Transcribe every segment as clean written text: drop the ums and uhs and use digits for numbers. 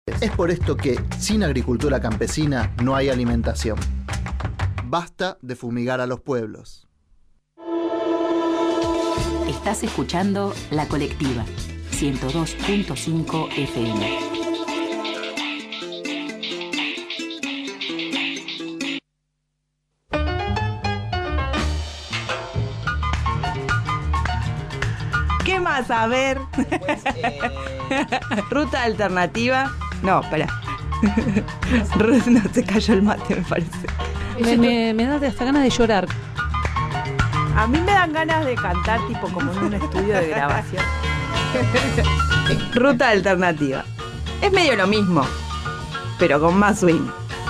Es por esto que, sin agricultura campesina, no hay alimentación. Basta de fumigar a los pueblos. Estás escuchando La Colectiva, 102.5 FM. ¿Qué más? A ver. Pues, Ruta alternativa. No, espera. No, se cayó el mate, me parece. Me da hasta ganas de llorar. A mí me dan ganas de cantar tipo como en un estudio de grabación. Ruta alternativa. Es medio lo mismo, pero con más swing.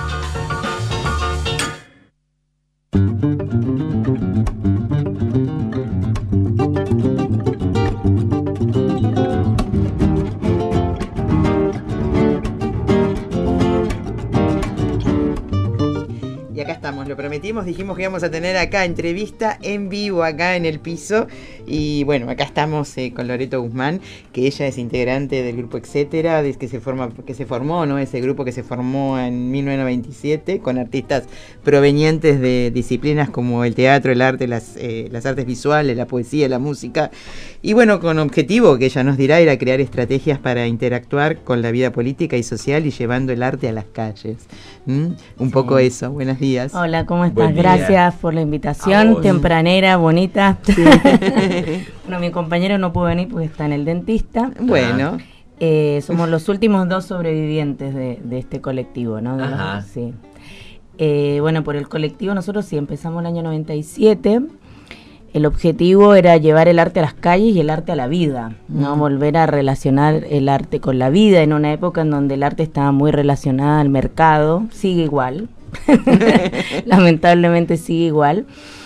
Lo prometimos, dijimos que íbamos a tener acá entrevista en vivo acá en el piso y bueno, acá estamos con Loreto Guzmán, que ella es integrante del grupo Etcétera, desde que se formó, ¿no? Ese grupo que se formó en 1997 con artistas provenientes de disciplinas como el teatro, el arte, las artes visuales, la poesía, la música y bueno, con objetivo que ella nos dirá era crear estrategias para interactuar con la vida política y social y llevando el arte a las calles. Un poco eso. Buenos días. Hola, ¿cómo estás? Gracias por la invitación, tempranera, bonita. Sí. Bueno, mi compañero no pudo venir porque está en el dentista. Bueno. Somos los últimos 2 sobrevivientes de este colectivo, ¿no? Sí. Bueno, por el colectivo nosotros sí empezamos el año 97. El objetivo era llevar el arte a las calles y el arte a la vida, ¿no? Volver a relacionar el arte con la vida en una época en donde el arte estaba muy relacionado al mercado. Sigue igual. Lamentablemente sigue igual.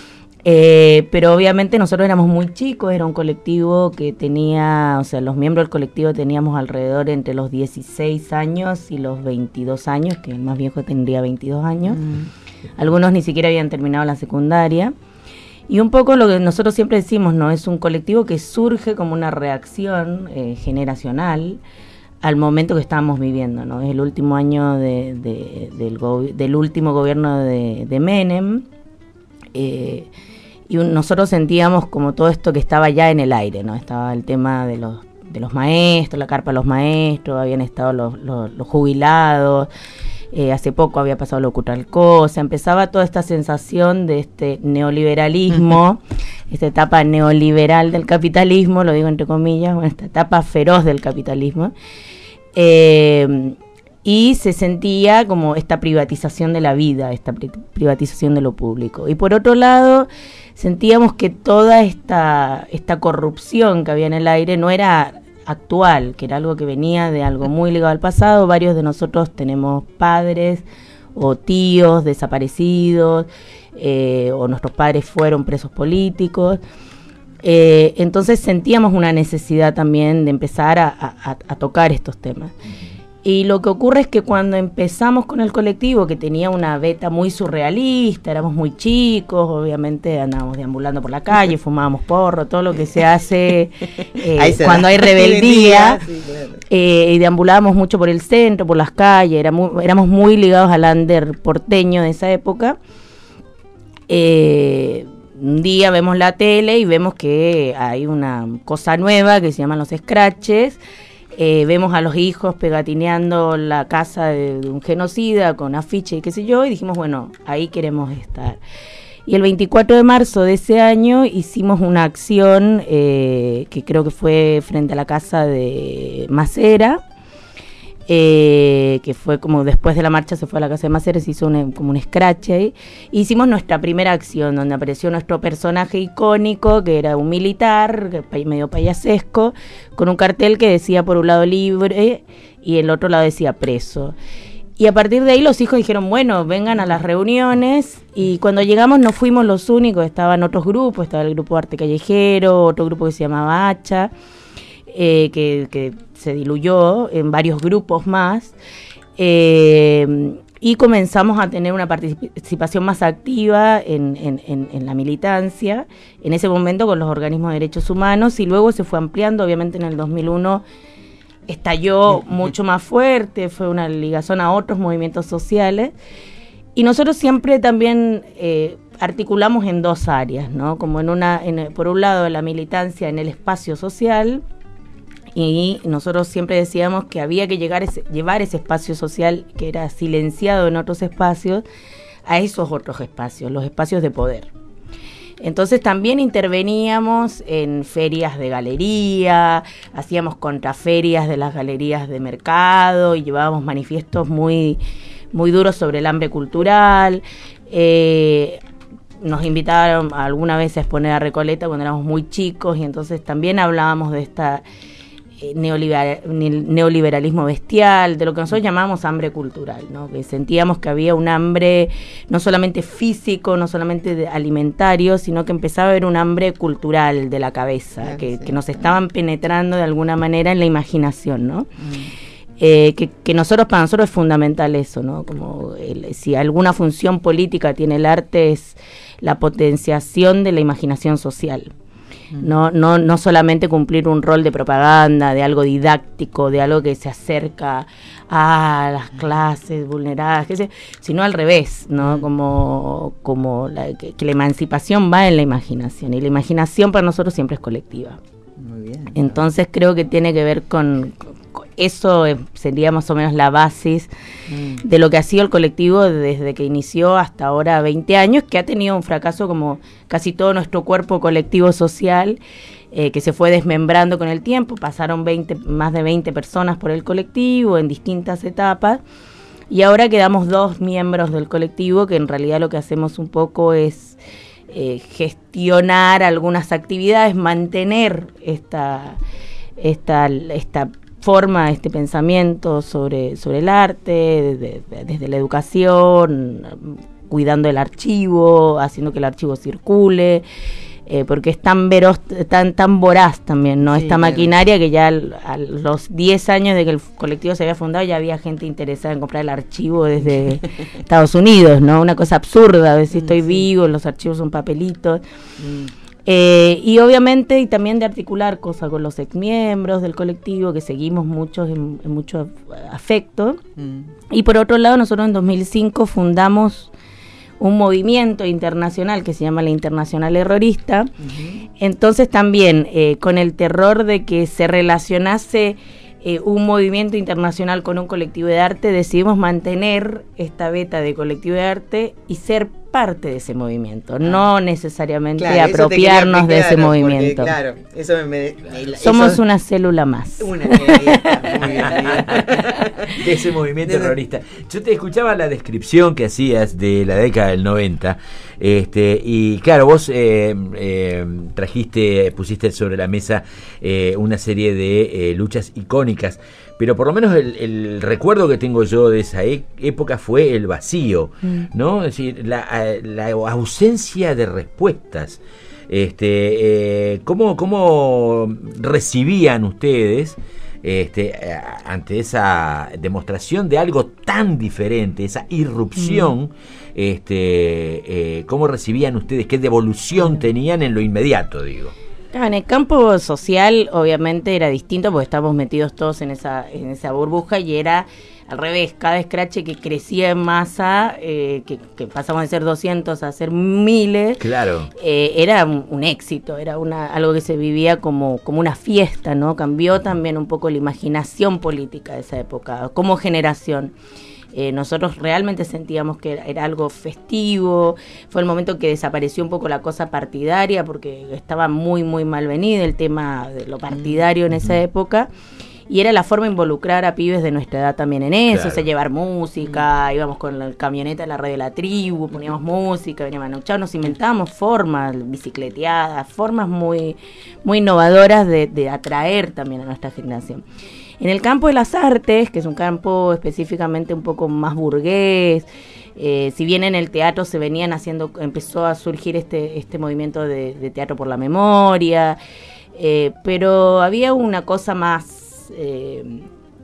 Pero obviamente nosotros éramos muy chicos, era un colectivo que tenía, o sea, los miembros del colectivo teníamos alrededor entre los 16 años y los 22 años, que el más viejo tendría 22 años. Algunos ni siquiera habían terminado la secundaria. Y un poco lo que nosotros siempre decimos, ¿no? Es un colectivo que surge como una reacción generacional al momento que estábamos viviendo, ¿no? Es el último año del último gobierno de Menem, y nosotros sentíamos como todo esto que estaba ya en el aire, ¿no? Estaba el tema de los maestros, la carpa de los maestros, habían estado los jubilados. Hace poco había pasado lo Cutralcó, empezaba toda esta sensación de este neoliberalismo, esta etapa neoliberal del capitalismo, lo digo entre comillas, bueno, esta etapa feroz del capitalismo, y se sentía como esta privatización de la vida, esta privatización de lo público. Y por otro lado, sentíamos que toda esta corrupción que había en el aire no era actual, que era algo que venía de algo muy ligado al pasado. Varios de nosotros tenemos padres o tíos desaparecidos, o nuestros padres fueron presos políticos. Entonces sentíamos una necesidad también de empezar a tocar estos temas. Y lo que ocurre es que cuando empezamos con el colectivo, que tenía una beta muy surrealista, éramos muy chicos, obviamente andábamos deambulando por la calle, fumábamos porro, todo lo que se hace cuando hay rebeldía, sí, claro. Y deambulábamos mucho por el centro, por las calles, éramos muy ligados al under porteño de esa época. Un día vemos la tele y vemos que hay una cosa nueva que se llaman los scratches. Vemos a los hijos pegatineando la casa de un genocida con afiche y qué sé yo, y dijimos, bueno, ahí queremos estar. Y el 24 de marzo de ese año hicimos una acción que creo que fue frente a la casa de Macera, que fue como después de la marcha se fue a la casa de Macera, se hizo como un scratch ahí. Hicimos nuestra primera acción, donde apareció nuestro personaje icónico, que era un militar, medio payasesco, con un cartel que decía por un lado libre y el otro lado decía preso. Y a partir de ahí los hijos dijeron, bueno, vengan a las reuniones, y cuando llegamos no fuimos los únicos, estaban otros grupos, estaba el grupo Arte Callejero, otro grupo que se llamaba Hacha, que se diluyó en varios grupos más, y comenzamos a tener una participación más activa en la militancia, en ese momento con los organismos de derechos humanos, y luego se fue ampliando. Obviamente en el 2001 estalló mucho más fuerte, fue una ligazón a otros movimientos sociales. Y nosotros siempre también articulamos en dos áreas, ¿no? Como por un lado la militancia en el espacio social, y nosotros siempre decíamos que había que llevar ese espacio social que era silenciado en otros espacios a esos otros espacios, los espacios de poder. Entonces también interveníamos en ferias de galería, hacíamos contraferias de las galerías de mercado y llevábamos manifiestos muy, muy duros sobre el hambre cultural. Nos invitaron alguna vez a exponer a Recoleta cuando éramos muy chicos y entonces también hablábamos de esta neoliberalismo bestial, de lo que nosotros llamamos hambre cultural, ¿no? Que sentíamos que había un hambre no solamente físico, no solamente alimentario, sino que empezaba a haber un hambre cultural de la cabeza, que nos estaban penetrando de alguna manera en la imaginación, ¿no? Que para nosotros es fundamental eso, ¿no? Como si alguna función política tiene el arte es la potenciación de la imaginación social. No solamente cumplir un rol de propaganda, de algo didáctico, de algo que se acerca a las clases vulneradas, sino al revés, ¿no? Como que la emancipación va en la imaginación, y la imaginación para nosotros siempre es colectiva. Muy bien. Entonces creo que tiene que ver con eso, sería más o menos la base de lo que ha sido el colectivo desde que inició hasta ahora 20 años, que ha tenido un fracaso como casi todo nuestro cuerpo colectivo social, que se fue desmembrando con el tiempo. Pasaron más de 20 personas por el colectivo en distintas etapas, y ahora quedamos 2 miembros del colectivo que en realidad lo que hacemos un poco es gestionar algunas actividades, mantener esta forma, este pensamiento sobre el arte, desde la educación, cuidando el archivo, haciendo que el archivo circule, porque es tan voraz también, ¿no? Sí, esta maquinaria, que ya a los 10 años de que el colectivo se había fundado ya había gente interesada en comprar el archivo desde Estados Unidos, ¿no? Una cosa absurda, a ver si estoy vivo, los archivos son papelitos. Y obviamente, y también de articular cosas con los exmiembros del colectivo, que seguimos muchos en mucho afecto. Y por otro lado, nosotros en 2005 fundamos un movimiento internacional que se llama la Internacional Errorista. Entonces también con el terror de que se relacionase un movimiento internacional con un colectivo de arte, decidimos mantener esta beta de colectivo de arte y ser parte de ese movimiento, no necesariamente apropiarnos de ese movimiento. Claro, eso somos una célula más. Muy bien, de ese movimiento terrorista. Yo te escuchaba la descripción que hacías de la década del 90, y claro, vos pusiste sobre la mesa una serie de luchas icónicas, pero por lo menos el recuerdo que tengo yo de esa época fue el vacío, ¿no? Es decir, la ausencia de respuestas. ¿Cómo recibían ustedes ante esa demostración de algo tan diferente, esa irrupción? ¿Cómo recibían ustedes? ¿Qué devolución tenían en lo inmediato, digo? En el campo social obviamente era distinto porque estábamos metidos todos en esa burbuja, y era al revés, cada escrache que crecía en masa, que pasamos de ser 200 a ser miles, claro, era un éxito, era algo que se vivía como una fiesta, ¿no? Cambió también un poco la imaginación política de esa época, como generación. Nosotros realmente sentíamos que era algo festivo. Fue el momento que desapareció un poco la cosa partidaria, porque estaba muy, muy mal venido el tema de lo partidario en esa época. Y era la forma de involucrar a pibes de nuestra edad también en eso, claro. O sea, llevar música, íbamos con la camioneta de la red de la tribu, poníamos música, veníamos a Neuchao, nos inventábamos formas, bicicleteadas, formas muy, muy innovadoras de atraer también a nuestra generación. En el campo de las artes, que es un campo específicamente un poco más burgués, si bien en el teatro empezó a surgir este movimiento de teatro por la memoria, pero había una cosa más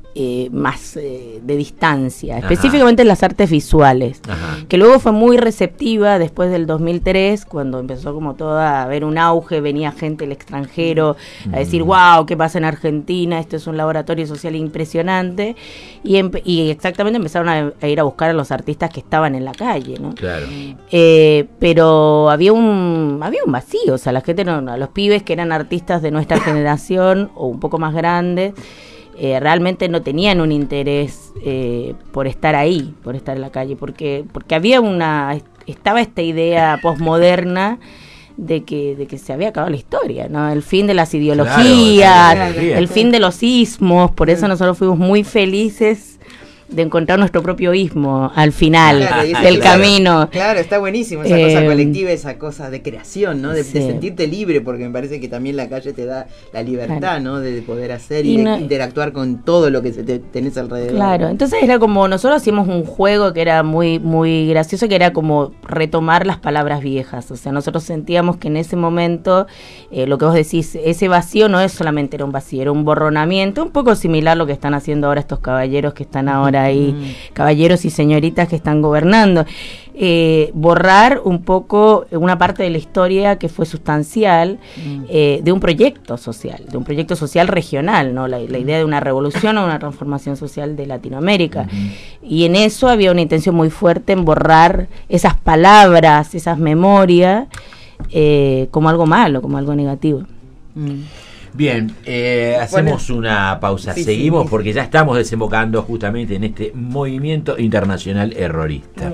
más de distancia, específicamente en las artes visuales, que luego fue muy receptiva después del 2003, cuando empezó como toda a haber un auge, venía gente del extranjero a decir, wow, ¿qué pasa en Argentina? Esto es un laboratorio social impresionante, y exactamente empezaron a ir a buscar a los artistas que estaban en la calle, ¿no? Claro. Pero había un vacío, o sea, la gente no, los pibes que eran artistas de nuestra generación o un poco más grandes, realmente no tenían un interés por estar ahí, por estar en la calle, porque había estaba esta idea posmoderna de que se había acabado la historia, ¿no? El fin de las ideologías, el fin de los ismos, por eso nosotros fuimos muy felices de encontrar nuestro propio ismo al final del camino. Claro, está buenísimo esa cosa colectiva, esa cosa de creación, ¿no? De sentirte libre, porque me parece que también la calle te da la libertad, ¿no? De poder hacer y de interactuar con todo lo que tenés alrededor. Claro, entonces era como, nosotros hacíamos un juego que era muy, muy gracioso, que era como retomar las palabras viejas. O sea, nosotros sentíamos que en ese momento, lo que vos decís, ese vacío no es solamente era un vacío, era un borronamiento, un poco similar a lo que están haciendo ahora estos caballeros que están ahora ahí, caballeros y señoritas que están gobernando, borrar un poco una parte de la historia que fue sustancial, de un proyecto social regional, ¿no? La idea de una revolución o una transformación social de Latinoamérica, y en eso había una intención muy fuerte en borrar esas palabras, esas memorias, como algo malo, como algo negativo. Bien, hacemos una pausa, seguimos porque ya estamos desembocando justamente en este movimiento internacional errorista.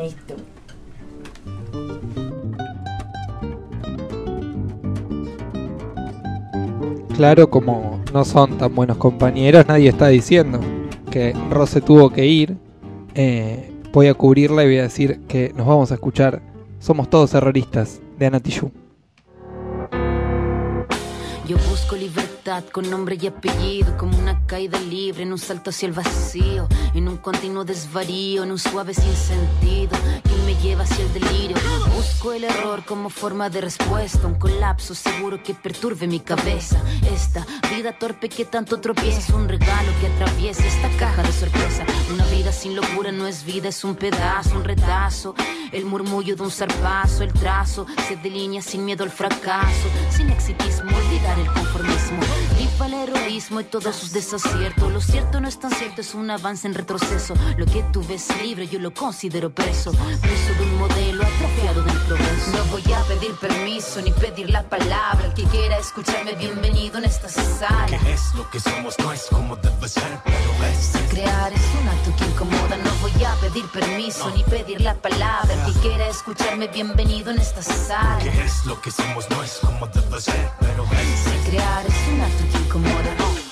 Claro, como no son tan buenos compañeros, nadie está diciendo que Rose tuvo que ir. Voy a cubrirla y voy a decir que nos vamos a escuchar Somos Todos Erroristas, de Ana Tijoux. Yo busco libertad con nombre y apellido, como una caída libre en un salto hacia el vacío, en un continuo desvarío, en un suave sinsentido que me lleva hacia el delirio. Busco el error como forma de respuesta, un colapso seguro que perturbe mi cabeza. Esta vida torpe que tanto tropieza es un regalo que atraviesa esta caja de sorpresa. Una vida sin locura no es vida, es un pedazo, un retazo, el murmullo de un zarpazo, el trazo se delinea sin miedo al fracaso, sin exitismo, olvidar el conformismo. Viva el heroísmo y todos sus desaciertos. Lo cierto no es tan cierto, es un avance en retroceso. Lo que tú ves libre yo lo considero preso de un modelo atrofiado del progreso. No voy a pedir permiso ni pedir la palabra. El que quiera escucharme, bienvenido en esta sala. ¿Qué es lo que somos? No es como debe ser, pero es. Crear es un acto que incomoda. No voy a pedir permiso ni pedir la palabra. El que quiera escucharme, bienvenido en esta sala. ¿Qué es lo que somos? No es como debe ser, pero es. Crear es un acto que incomoda.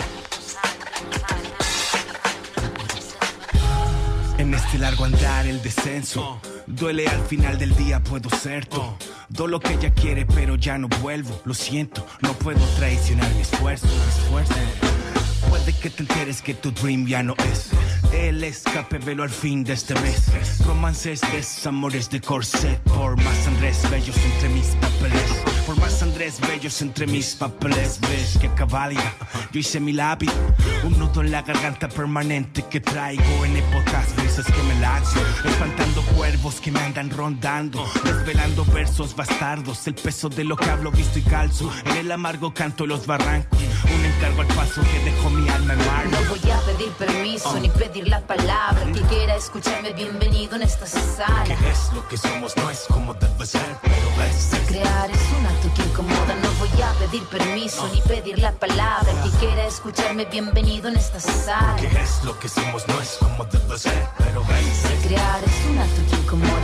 En este largo andar el descenso duele, al final del día puedo ser todo. Do lo que ella quiere pero ya no vuelvo. Lo siento, no puedo traicionar mi esfuerzo. Puede que te enteres que tu dream ya no es el escape, velo al fin de este mes. Romances, desamores de corset. Por más Andrés bellos entre mis papeles. Por más Andrés bellos entre mis papeles. Ves que cabalga, yo hice mi lápiz. Un nudo en la garganta permanente que traigo en épocas grises que me lanzo. Espantando cuervos que me andan rondando. Desvelando versos bastardos. El peso de lo que hablo visto y calzo. En el amargo canto los barrancos. Un encargo al paso que dejó mi alma en mar. No voy a pedir permiso ni pedir la palabra. El que quiera escucharme, bienvenido en esta sala. ¿Qué es lo que somos? No es como debe ser, pero es. Crear es un acto que incomoda. No voy a pedir permiso ni pedir la palabra. El que quiera escucharme, bienvenido en esta sala. ¿Qué es lo que somos? No es como debe ser, pero es. Crear es un acto que incomoda.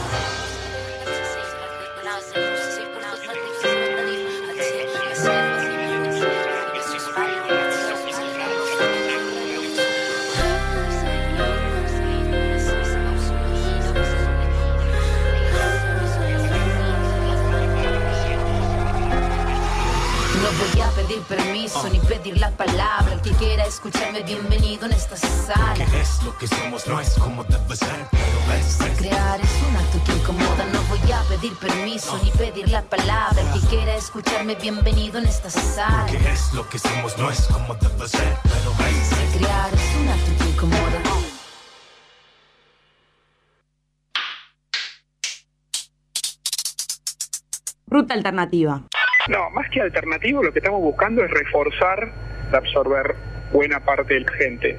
No voy a pedir permiso ni pedir la palabra. El que quiera escucharme, bienvenido en esta sala. ¿Qué es lo que somos? No es como debe ser, pero es. Crear es un acto que incomoda. No voy voy a pedir permiso ni pedir la palabra. El que quiera escucharme, bienvenido en esta sala. Porque es lo que somos, no es como debe ser, pero Si crear es un acto que incomoda. Ruta alternativa. No, más que alternativo, lo que estamos buscando es reforzar de absorber buena parte de la gente.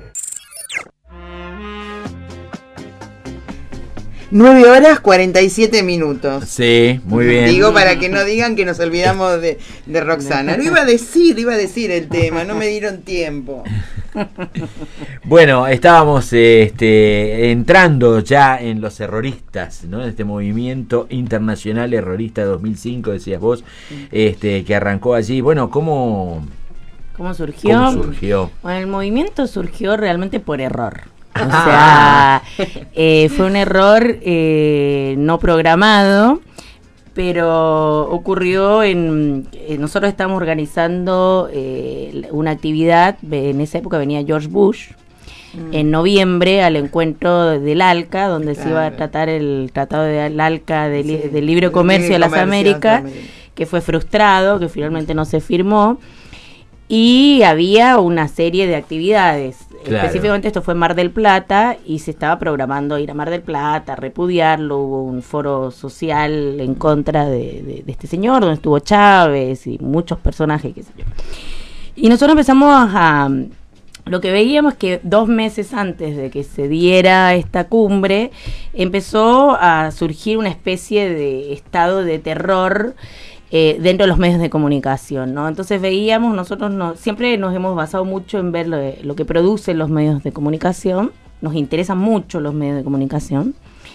9 horas 47 minutos. Sí, muy bien. Digo para que no digan que nos olvidamos de Roxana. Lo iba a decir el tema, no me dieron tiempo. Bueno, estábamos entrando ya en los erroristas, ¿no? En este movimiento internacional errorista de 2005, decías vos, que arrancó allí. Bueno, ¿cómo surgió? Bueno, el movimiento surgió realmente por error. O sea, fue un error no programado, pero ocurrió nosotros estábamos organizando una actividad, en esa época venía George Bush, en noviembre al encuentro del ALCA, donde se iba a tratar el Tratado del ALCA del Libre Comercio de las Américas, que fue frustrado, que finalmente no se firmó, y había una serie de actividades. Claro. Específicamente esto fue en Mar del Plata y se estaba programando ir a Mar del Plata, repudiarlo, hubo un foro social en contra de este señor, donde estuvo Chávez y muchos personajes, qué sé yo. Y nosotros empezamos lo que veíamos que 2 meses antes de que se diera esta cumbre, empezó a surgir una especie de estado de terror dentro de los medios de comunicación, ¿no? Entonces veíamos, nosotros siempre nos hemos basado mucho en ver lo que producen los medios de comunicación, nos interesan mucho los medios de comunicación,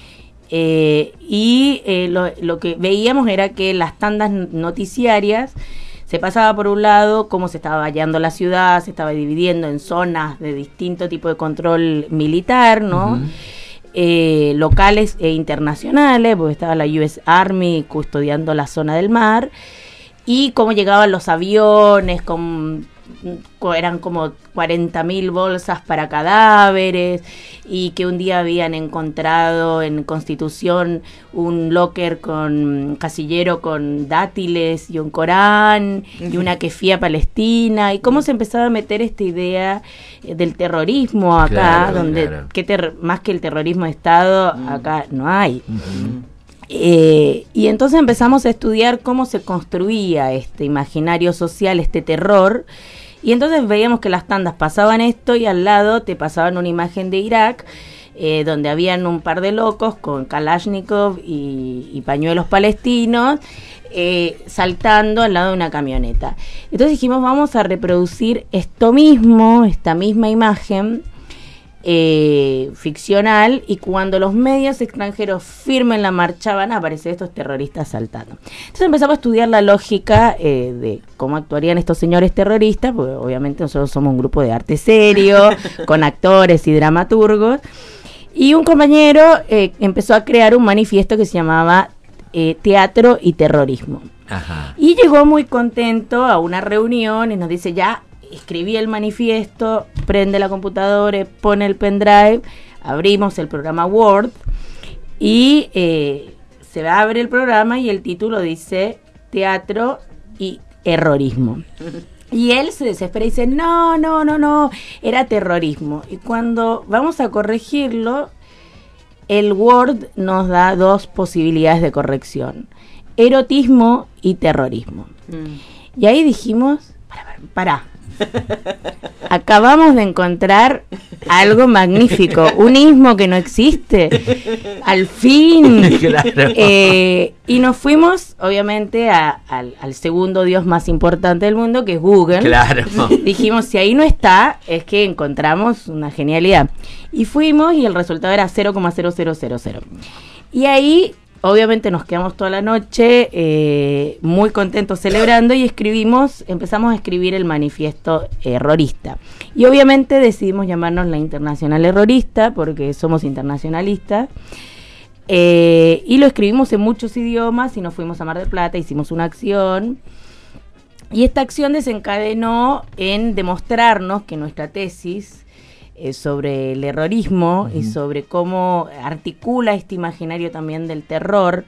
lo que veíamos era que las tandas noticiarias se pasaba por un lado cómo se estaba hallando la ciudad, se estaba dividiendo en zonas de distinto tipo de control militar, ¿no? Uh-huh. Locales e internacionales, porque estaba la US Army custodiando la zona del mar, y cómo llegaban los aviones, eran como 40.000 bolsas para cadáveres, y que un día habían encontrado en Constitución un locker con casillero con dátiles y un Corán y una kefía palestina, y cómo se empezaba a meter esta idea del terrorismo acá, claro, donde claro. Más que el terrorismo de Estado acá no hay. Uh-huh. Y entonces empezamos a estudiar cómo se construía este imaginario social, este terror. Y entonces veíamos que las tandas pasaban esto y al lado te pasaban una imagen de Irak, donde habían un par de locos con Kalashnikov y pañuelos palestinos saltando al lado de una camioneta. Entonces dijimos, vamos a reproducir esta misma imagen ficcional, y cuando los medios extranjeros firmen la marcha van a aparecer estos terroristas saltando. Entonces empezamos a estudiar la lógica de cómo actuarían estos señores terroristas, porque obviamente nosotros somos un grupo de arte serio, con actores y dramaturgos, y un compañero empezó a crear un manifiesto que se llamaba Teatro y Terrorismo. Ajá. Y llegó muy contento a una reunión y nos dice, ya escribí el manifiesto, prende la computadora, pone el pendrive, abrimos el programa Word y se abre el programa y el título dice Teatro y Errorismo. Y él se desespera y dice, no, era terrorismo. Y cuando vamos a corregirlo, el Word nos da 2 posibilidades de corrección: erotismo y terrorismo. Y ahí dijimos, pará. Acabamos de encontrar algo magnífico, un ismo que no existe, al fin. Claro. Y nos fuimos, obviamente, al segundo dios más importante del mundo, que es Google. Claro. Dijimos, si ahí no está, es que encontramos una genialidad. Y fuimos y el resultado era 0,0000. Y ahí, obviamente, nos quedamos toda la noche muy contentos celebrando y empezamos a escribir el manifiesto errorista. Y obviamente decidimos llamarnos la Internacional Errorista porque somos internacionalistas. Y lo escribimos en muchos idiomas y nos fuimos a Mar del Plata, hicimos una acción. Y esta acción desencadenó en demostrarnos que nuestra tesis sobre el errorismo y sobre cómo articula este imaginario también del terror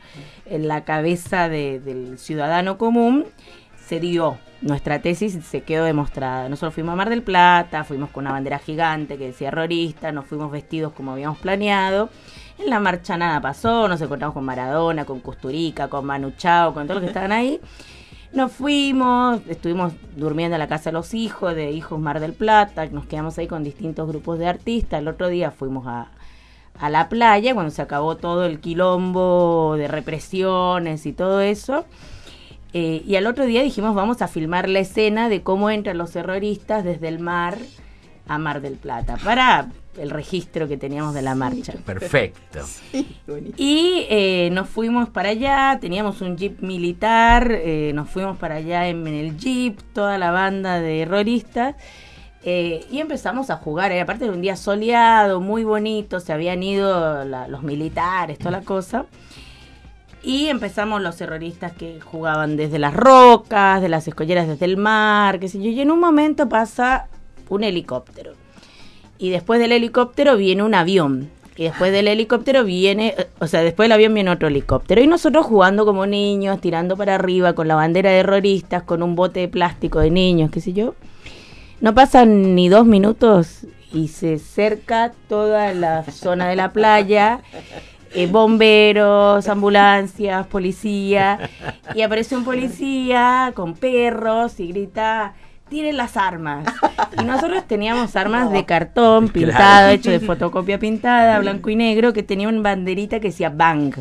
en la cabeza del ciudadano común, se dio. Nuestra tesis se quedó demostrada. Nosotros fuimos a Mar del Plata, fuimos con una bandera gigante que decía errorista, nos fuimos vestidos como habíamos planeado. En la marcha nada pasó, nos encontramos con Maradona, con Kusturica, con Manu Chao, con todos los que estaban ahí. Nos fuimos, estuvimos durmiendo en la casa de los hijos, de Hijos Mar del Plata, nos quedamos ahí con distintos grupos de artistas. El otro día fuimos a la playa, cuando se acabó todo el quilombo de represiones y todo eso. Y al otro día dijimos, vamos a filmar la escena de cómo entran los terroristas desde el mar a Mar del Plata, para el registro que teníamos de la marcha. Perfecto. Sí, y nos fuimos para allá, teníamos un jeep militar, nos fuimos para allá en el jeep, toda la banda de terroristas, y empezamos a jugar. Aparte de un día soleado, muy bonito, se habían ido los militares, toda la cosa. Y empezamos los terroristas que jugaban desde las rocas, de las escolleras desde el mar, qué sé yo. Y en un momento pasa un helicóptero. Y después del helicóptero viene un avión. Y después del helicóptero después del avión viene otro helicóptero. Y nosotros jugando como niños, tirando para arriba, con la bandera de terroristas, con un bote de plástico de niños, qué sé yo. No pasan ni 2 minutos y se cerca toda la zona de la playa. Bomberos, ambulancias, policía, y aparece un policía con perros y grita, tiren las armas. Y nosotros teníamos armas de cartón pintado, hecho de fotocopia pintada, blanco y negro, que tenía una banderita que decía Bang.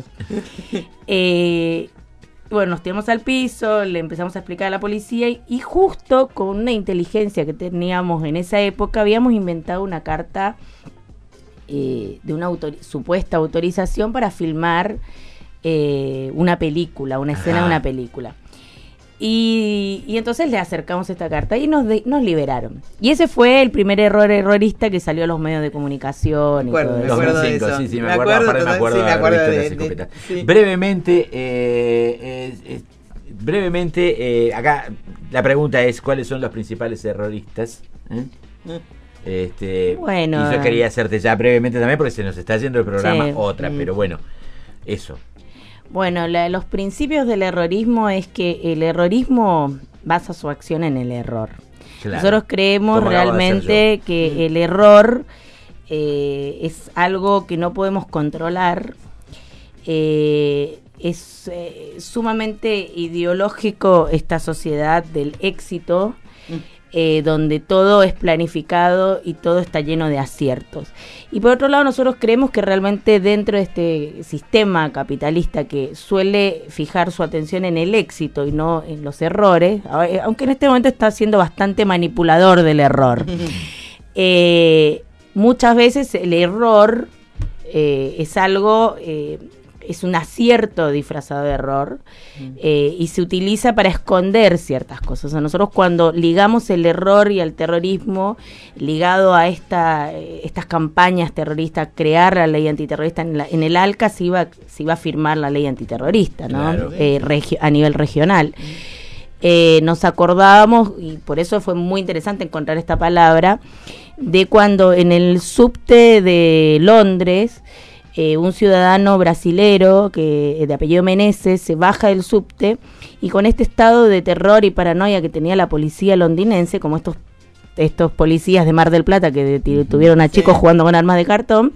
Bueno, nos tiramos al piso, le empezamos a explicar a la policía y justo con una inteligencia que teníamos en esa época habíamos inventado una carta de una supuesta autorización para filmar una película, una escena de una película. Y entonces le acercamos esta carta y nos liberaron. Y ese fue el primer errorista que salió a los medios de comunicación. Me acuerdo de eso. Sí, me acuerdo de sí. Brevemente, acá la pregunta es, ¿cuáles son los principales erroristas? Bueno, y yo quería hacerte ya brevemente también porque se nos está yendo el programa otra, Mm. pero bueno, eso. Bueno, los principios del errorismo es que el errorismo basa su acción en el error. Claro. Nosotros creemos ¿Cómo acabo de realmente hacer yo? que el error es algo que no podemos controlar. Es sumamente ideológico esta sociedad del éxito, donde todo es planificado y todo está lleno de aciertos. Y por otro lado, nosotros creemos que realmente dentro de este sistema capitalista que suele fijar su atención en el éxito y no en los errores, aunque en este momento está siendo bastante manipulador del error, muchas veces el error es algo... es un acierto disfrazado de error y se utiliza para esconder ciertas cosas. O sea, nosotros cuando ligamos el error y el terrorismo, ligado a estas campañas terroristas, crear la ley antiterrorista en el ALCA se iba a firmar la ley antiterrorista, ¿no? Claro. A nivel regional. Nos acordábamos, y por eso fue muy interesante encontrar esta palabra, de cuando en el subte de Londres, un ciudadano brasilero de apellido Meneses se baja del subte y con este estado de terror y paranoia que tenía la policía londinense, como estos policías de Mar del Plata que tuvieron a chicos jugando con armas de cartón,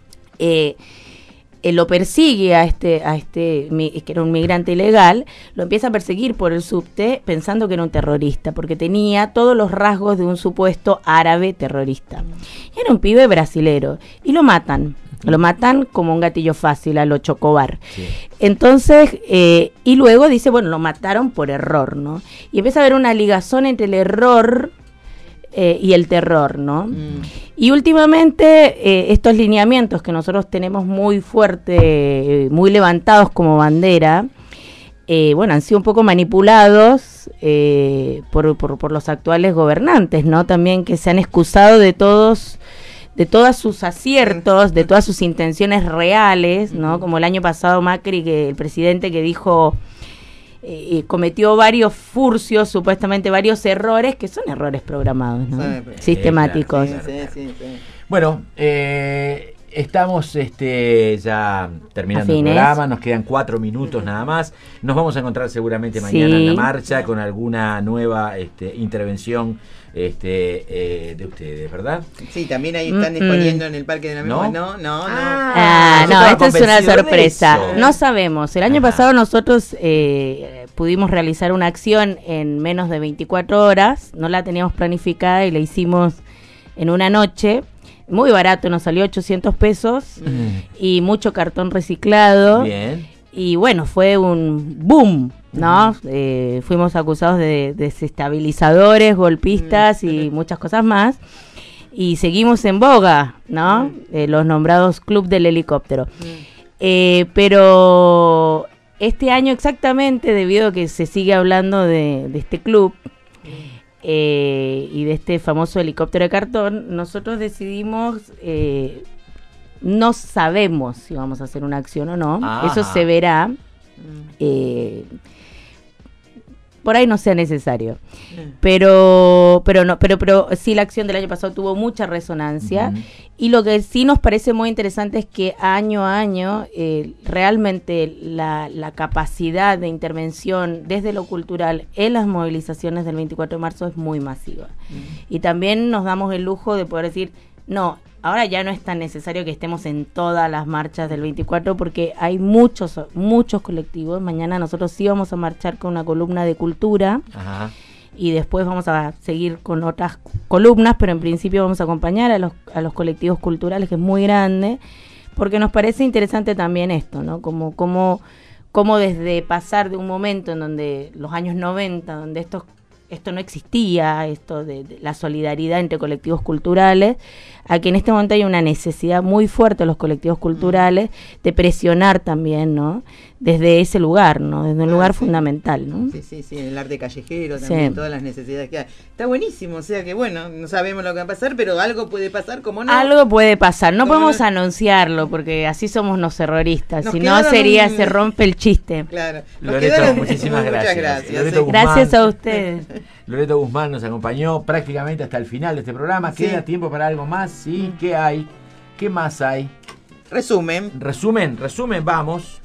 lo persigue a este que era un migrante ilegal, lo empieza a perseguir por el subte pensando que era un terrorista, porque tenía todos los rasgos de un supuesto árabe terrorista. Y era un pibe brasilero y lo matan como un gatillo fácil a lo Chocobar. Sí. Entonces, y luego dice, bueno, lo mataron por error, ¿no? Y empieza a haber una ligazón entre el error y el terror, ¿no? Y últimamente, estos lineamientos que nosotros tenemos muy fuerte, muy levantados como bandera, han sido un poco manipulados por los actuales gobernantes, ¿no? También que se han excusado de todos sus aciertos, de todas sus intenciones reales, ¿no? Como el año pasado Macri, el presidente que dijo, cometió varios furcios, supuestamente varios errores, que son errores programados, ¿no? Sistemáticos. Bueno, estamos ya terminando el programa, nos quedan 4 minutos nada más. Nos vamos a encontrar seguramente mañana en la marcha con alguna nueva intervención de ustedes, ¿verdad? Sí, también ahí están exponiendo en el Parque de la Memoria. No, esto es una sorpresa. No sabemos. El año pasado nosotros pudimos realizar una acción en menos de 24 horas, no la teníamos planificada y la hicimos en una noche. Muy barato, nos salió 800 pesos y mucho cartón reciclado. Bien. Y bueno, fue un boom, ¿no? Fuimos acusados de desestabilizadores, golpistas y muchas cosas más. Y seguimos en boga, ¿no? Los nombrados Club del Helicóptero. Pero este año exactamente, debido a que se sigue hablando de este club, y de este famoso helicóptero de cartón, nosotros decidimos, no sabemos si vamos a hacer una acción o no. Ajá. Eso se verá, por ahí no sea necesario, pero sí, la acción del año pasado tuvo mucha resonancia. Y lo que sí nos parece muy interesante es que año a año realmente la capacidad de intervención desde lo cultural en las movilizaciones del 24 de marzo es muy masiva. Y también nos damos el lujo de poder decir, no, ahora ya no es tan necesario que estemos en todas las marchas del 24 porque hay muchos colectivos. Mañana nosotros sí vamos a marchar con una columna de cultura. Ajá. Y después vamos a seguir con otras columnas, pero en principio vamos a acompañar a los colectivos culturales, que es muy grande, porque nos parece interesante también esto, ¿no? Como desde pasar de un momento en donde los años 90, donde esto no existía, esto de la solidaridad entre colectivos culturales, a que en este momento hay una necesidad muy fuerte de los colectivos culturales de presionar también, ¿no? Desde ese lugar, ¿no? Desde un lugar fundamental, ¿no? Sí, en el arte callejero también, todas las necesidades que hay. Está buenísimo, o sea que bueno, no sabemos lo que va a pasar, pero algo puede pasar, como no. Algo puede pasar, no podemos anunciarlo, porque así somos los terroristas, si no se rompe el chiste. Claro. Loreto, muchísimas gracias. Muchas gracias. Loreto Guzmán, gracias a ustedes. Loreto Guzmán nos acompañó prácticamente hasta el final de este programa. ¿Queda tiempo para algo más? Sí, ¿qué hay? ¿Qué más hay? Resumen, vamos.